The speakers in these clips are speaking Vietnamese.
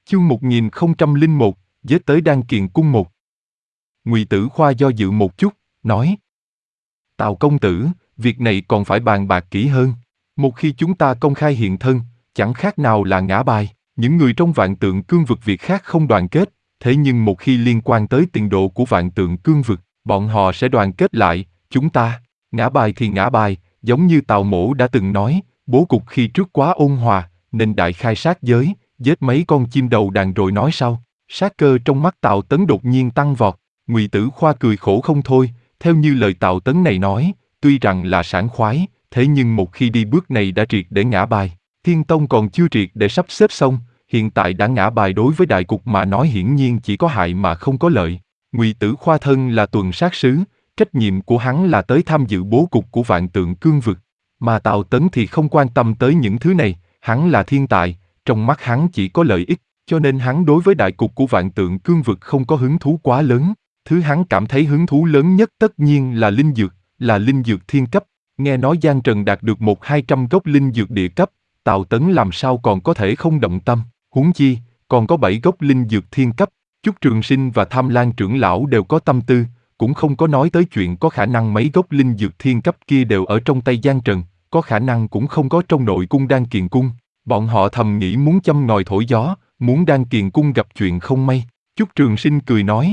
Chương 1001, giết tới Đan Kiền Cung 1. Ngụy Tử Khoa do dự một chút, nói: Tào công tử, việc này còn phải bàn bạc kỹ hơn. Một khi chúng ta công khai hiện thân, chẳng khác nào là ngã bài. Những người trong Vạn Tượng Cương Vực việc khác không đoàn kết, thế nhưng một khi liên quan tới tiền độ của Vạn Tượng Cương Vực, bọn họ sẽ đoàn kết lại. Chúng ta, ngã bài thì ngã bài, giống như Tào Mỗ đã từng nói, bố cục khi trước quá ôn hòa, nên đại khai sát giới, giết mấy con chim đầu đàn rồi nói sau. Sát cơ trong mắt Tào Tấn đột nhiên tăng vọt. Ngụy Tử Khoa cười khổ không thôi, theo như lời Tào Tấn này nói, tuy rằng là sảng khoái, thế nhưng một khi đi bước này đã triệt để ngã bài. Thiên Tông còn chưa triệt để sắp xếp xong, hiện tại đã ngã bài đối với đại cục mà nói hiển nhiên chỉ có hại mà không có lợi. Ngụy Tử Khoa thân là tuần sát sứ, trách nhiệm của hắn là tới tham dự bố cục của Vạn Tượng Cương Vực, mà Tào Tấn thì không quan tâm tới những thứ này, hắn là thiên tài, trong mắt hắn chỉ có lợi ích, cho nên hắn đối với đại cục của Vạn Tượng Cương Vực không có hứng thú quá lớn. Thứ hắn cảm thấy hứng thú lớn nhất tất nhiên là linh dược thiên cấp. Nghe nói Giang Trần đạt được 100-200 gốc linh dược địa cấp, Tào Tấn làm sao còn có thể không động tâm, huống chi, còn có 7 gốc linh dược thiên cấp. Chúc Trường Sinh và Tham Lan trưởng lão đều có tâm tư, cũng không có nói tới chuyện có khả năng mấy gốc linh dược thiên cấp kia đều ở trong tay Giang Trần, có khả năng cũng không có trong nội cung Đan Kiền Cung. Bọn họ thầm nghĩ muốn châm ngòi thổi gió, muốn Đan Kiền Cung gặp chuyện không may. Chúc Trường Sinh cười nói: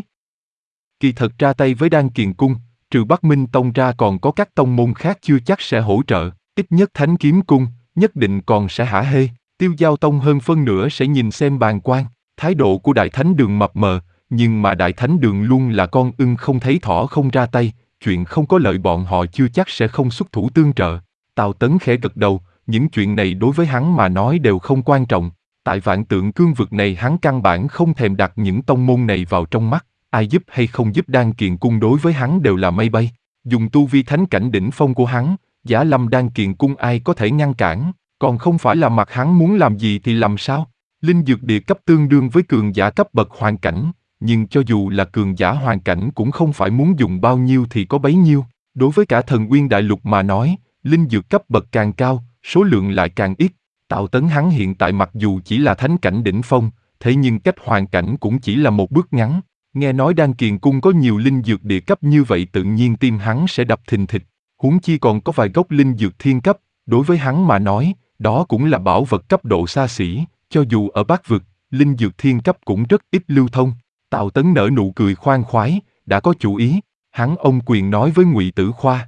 Kỳ thật ra tay với Đan Kiền Cung, trừ Bắc Minh Tông ra còn có các tông môn khác chưa chắc sẽ hỗ trợ, ít nhất Thánh Kiếm Cung, nhất định còn sẽ hả hê, Tiêu Giao Tông hơn phân nửa sẽ nhìn xem bàng quan. Thái độ của Đại Thánh Đường mập mờ, nhưng mà Đại Thánh Đường luôn là con ưng không thấy thỏ không ra tay, chuyện không có lợi bọn họ chưa chắc sẽ không xuất thủ tương trợ. Tào Tấn khẽ gật đầu, những chuyện này đối với hắn mà nói đều không quan trọng. Tại Vạn Tượng Cương Vực này hắn căn bản không thèm đặt những tông môn này vào trong mắt, ai giúp hay không giúp Đan Kiền Cung đối với hắn đều là mây bay. Dùng tu vi thánh cảnh đỉnh phong của hắn, Giả Lâm Đan Kiền Cung ai có thể ngăn cản, còn không phải là mặc hắn muốn làm gì thì làm sao. Linh dược địa cấp tương đương với cường giả cấp bậc hoàn cảnh, nhưng cho dù là cường giả hoàn cảnh cũng không phải muốn dùng bao nhiêu thì có bấy nhiêu. Đối với cả Thần Uyên Đại Lục mà nói, linh dược cấp bậc càng cao, số lượng lại càng ít. Tào Tấn hắn hiện tại mặc dù chỉ là thánh cảnh đỉnh phong, thế nhưng cách hoàn cảnh cũng chỉ là một bước ngắn. Nghe nói Đan Kiền Cung có nhiều linh dược địa cấp như vậy tự nhiên tim hắn sẽ đập thình thịch. Huống chi còn có vài gốc linh dược thiên cấp, đối với hắn mà nói, đó cũng là bảo vật cấp độ xa xỉ, cho dù ở Bắc Vực, linh dược thiên cấp cũng rất ít lưu thông. Tào Tấn nở nụ cười khoan khoái, đã có chủ ý, hắn ôm quyền nói với Ngụy Tử Khoa: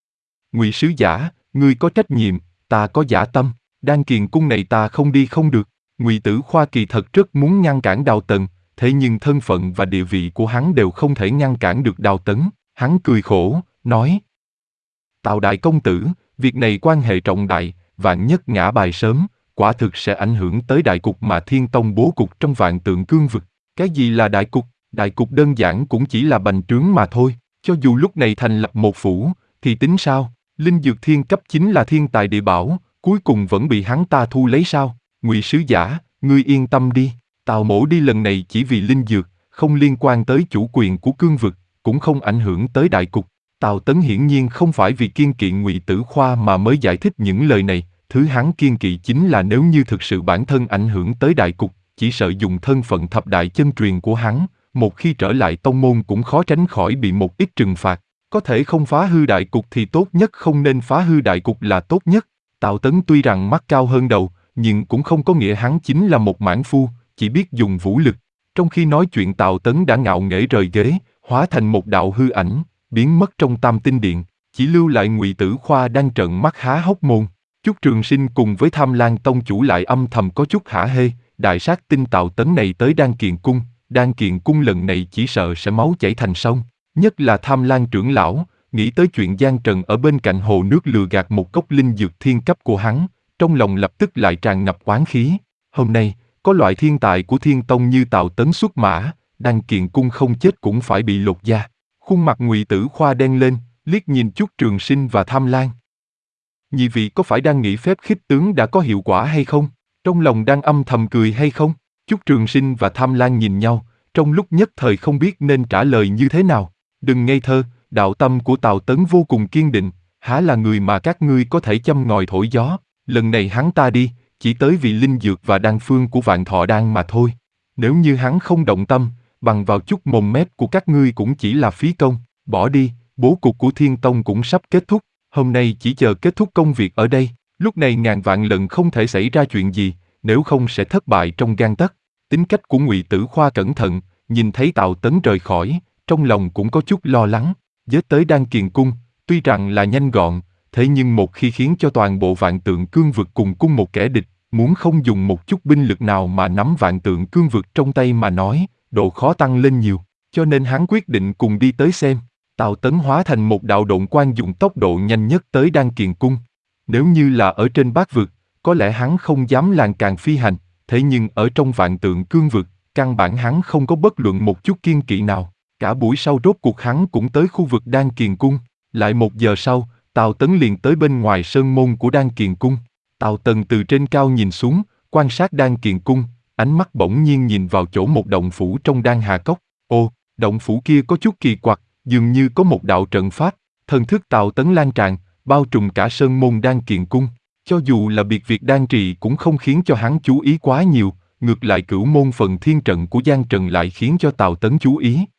Ngụy sứ giả, ngươi có trách nhiệm, ta có dã tâm, Đan Kiền Cung này ta không đi không được. Ngụy Tử Khoa kỳ thật rất muốn ngăn cản Đào Tần, thế nhưng thân phận và địa vị của hắn đều không thể ngăn cản được Đào Tấn. Hắn cười khổ, nói: Tào đại công tử, việc này quan hệ trọng đại, vạn nhất ngã bài sớm, quả thực sẽ ảnh hưởng tới đại cục mà Thiên Tông bố cục trong Vạn Tượng Cương Vực. Cái gì là đại cục? Đại cục đơn giản cũng chỉ là bành trướng mà thôi. Cho dù lúc này thành lập một phủ, thì tính sao? Linh dược thiên cấp chính là thiên tài địa bảo, cuối cùng vẫn bị hắn ta thu lấy sao? Ngụy sứ giả, ngươi yên tâm đi. Tào Mỗ đi lần này chỉ vì linh dược, không liên quan tới chủ quyền của cương vực, cũng không ảnh hưởng tới đại cục. Tào Tấn hiển nhiên không phải vì kiên kỵ Ngụy Tử Khoa mà mới giải thích những lời này, thứ hắn kiên kỵ chính là nếu như thực sự bản thân ảnh hưởng tới đại cục, chỉ sợ dùng thân phận thập đại chân truyền của hắn, một khi trở lại tông môn cũng khó tránh khỏi bị một ít trừng phạt. Có thể không phá hư đại cục thì tốt nhất không nên phá hư đại cục là tốt nhất. Tào Tấn tuy rằng mắt cao hơn đầu, nhưng cũng không có nghĩa hắn chính là một mãng phu, chỉ biết dùng vũ lực. Trong khi nói chuyện Tào Tấn đã ngạo nghễ rời ghế, hóa thành một đạo hư ảnh, biến mất trong Tam Tinh Điện, chỉ lưu lại Ngụy Tử Khoa đang trợn mắt há hốc mồm. Chúc Trường Sinh cùng với Tham Lan Tông chủ lại âm thầm có chút hả hê, đại sát tinh Tào Tấn này tới Đan Kiền Cung, Đan Kiền Cung lần này chỉ sợ sẽ máu chảy thành sông. Nhất là Tham Lan trưởng lão, nghĩ tới chuyện Giang Trần ở bên cạnh hồ nước lừa gạt một cốc linh dược thiên cấp của hắn, trong lòng lập tức lại tràn ngập oán khí. Hôm nay, có loại thiên tài của Thiên Tông như Tào Tấn xuất mã, Đan Kiền Cung không chết cũng phải bị lột da. Khuôn mặt Ngụy Tử Khoa đen lên, liếc nhìn Chúc Trường Sinh và Tham Lan. Nhị vị có phải đang nghĩ phép khích tướng đã có hiệu quả hay không? Trong lòng đang âm thầm cười hay không? Chúc Trường Sinh và Tham Lan nhìn nhau, trong lúc nhất thời không biết nên trả lời như thế nào. Đừng ngây thơ, đạo tâm của Tào Tấn vô cùng kiên định, há là người mà các ngươi có thể châm ngòi thổi gió. Lần này hắn ta đi, chỉ tới vì linh dược và đan phương của Vạn Thọ Đan mà thôi. Nếu như hắn không động tâm, bằng vào chút mồm mép của các ngươi cũng chỉ là phí công, bỏ đi, bố cục của Thiên Tông cũng sắp kết thúc, hôm nay chỉ chờ kết thúc công việc ở đây, lúc này ngàn vạn lần không thể xảy ra chuyện gì, nếu không sẽ thất bại trong gang tấc. Tính cách của Ngụy Tử Khoa cẩn thận, nhìn thấy Tào Tấn rời khỏi, trong lòng cũng có chút lo lắng, với tới Đan Kiền Cung, tuy rằng là nhanh gọn, thế nhưng một khi khiến cho toàn bộ Vạn Tượng Cương Vực cùng cung một kẻ địch, muốn không dùng một chút binh lực nào mà nắm Vạn Tượng Cương Vực trong tay mà nói, độ khó tăng lên nhiều, cho nên hắn quyết định cùng đi tới xem. Tào Tấn hóa thành một đạo độn quang dùng tốc độ nhanh nhất tới Đan Kiền Cung. Nếu như là ở trên Bát Vực, có lẽ hắn không dám làng càng phi hành, thế nhưng ở trong Vạn Tượng Cương Vực, căn bản hắn không có bất luận một chút kiên kỵ nào. Cả buổi sau rốt cuộc hắn cũng tới khu vực Đan Kiền Cung. Lại 1 giờ sau, Tào Tấn liền tới bên ngoài sơn môn của Đan Kiền Cung. Tào Tần từ trên cao nhìn xuống, quan sát Đan Kiền Cung, ánh mắt bỗng nhiên nhìn vào chỗ một động phủ trong Đan Hà Cốc. Ồ, động phủ kia có chút kỳ quặc, dường như có một đạo trận pháp, thần thức Tào Tấn lan tràn, bao trùm cả sơn môn Đan Kiền Cung. Cho dù là biệt việc đan trì cũng không khiến cho hắn chú ý quá nhiều, ngược lại cửu môn phần thiên trận của Giang Trần lại khiến cho Tào Tấn chú ý.